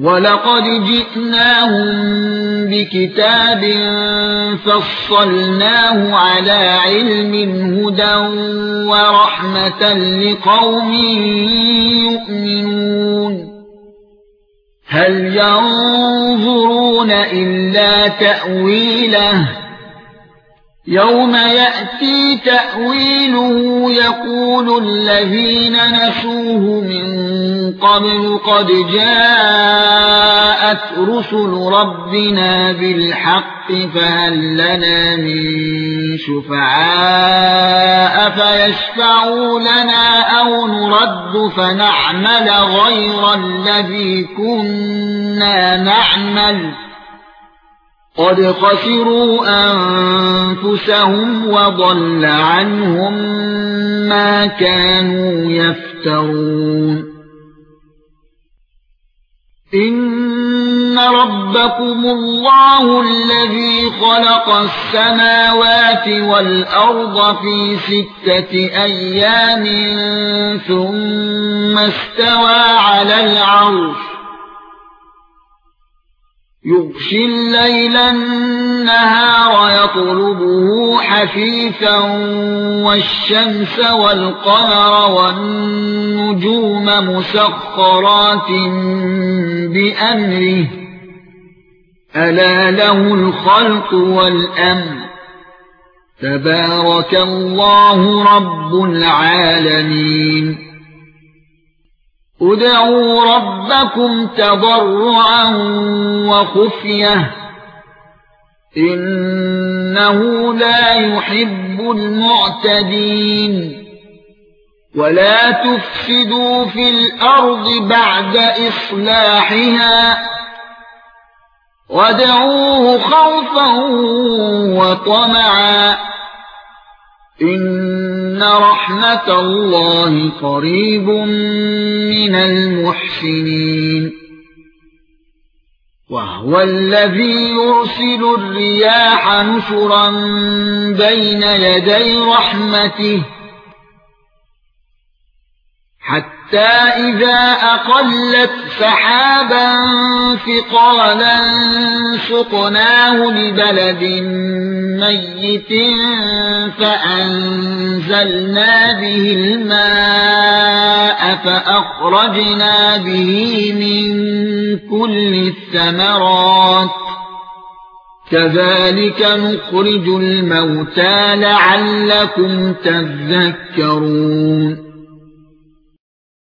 وَلَقَدْ جِئْنَاهُمْ بِكِتَابٍ فَصَّلْنَاهُ عَلَى عِلْمٍ هُدًى وَرَحْمَةً لِقَوْمٍ يُؤْمِنُونَ هَلْ يَنظُرُونَ إِلَّا تَأْوِيلَهُ يَوْمَ يَأْتِي تَأْوِيلُهُ يَقُولُ الَّذِينَ نَسُوهُ مِن قَبْلُ قَدْ جَاءَتْ رُسُلُ رَبِّنَا بِالْحَقِّ فَهَل لَّنَا مِن شُفَعَاءَ فَيَشْفَعُوا لَنَا أَوْ نُرَدُّ فَنَعْمَلَ غَيْرَ الَّذِي كُنَّا نَعْمَلُ قَدْ خَسِرُوا أَنفُسَهُمْ وَضَلَّ عَنْهُم مَّا كَانُوا يَفْتَرُونَ إِنَّ رَبَّكُمُ اللَّهُ الَّذِي خَلَقَ السَّمَاوَاتِ وَالْأَرْضَ فِي 6 أَيَّامٍ ثُمَّ اسْتَوَى عَلَى الْعَرْشِ يُغْشِي اللَّيْلَ النَّهَارَ يَطْلُبُهُ حَثِيثًا وَالشَّمْسَ وَالْقَمَرَ وَالنُّجُومَ مُسَخَّرَاتٍ بِأَمْرِهِ أَلَا لَهُ الْخَلْقُ وَالْأَمْرُ تَبَارَكَ اللَّهُ رَبُّ الْعَالَمِينَ ادعوا ربكم تضرعا وخفية إنه لا يحب المعتدين ولا تفسدوا في الأرض بعد إصلاحها وادعوه خوفا وطمعا إن رحمة الله قريب من المحسنين وهو الذي يرسل الرياح نشرا بين يدي رحمته حتى إذا أقلت سحابا ثقالا سقناه لبلد ميت فأنزلنا به الماء فأخرجنا به من كل الثمرات كذلك نخرج الموتى لعلكم تذكرون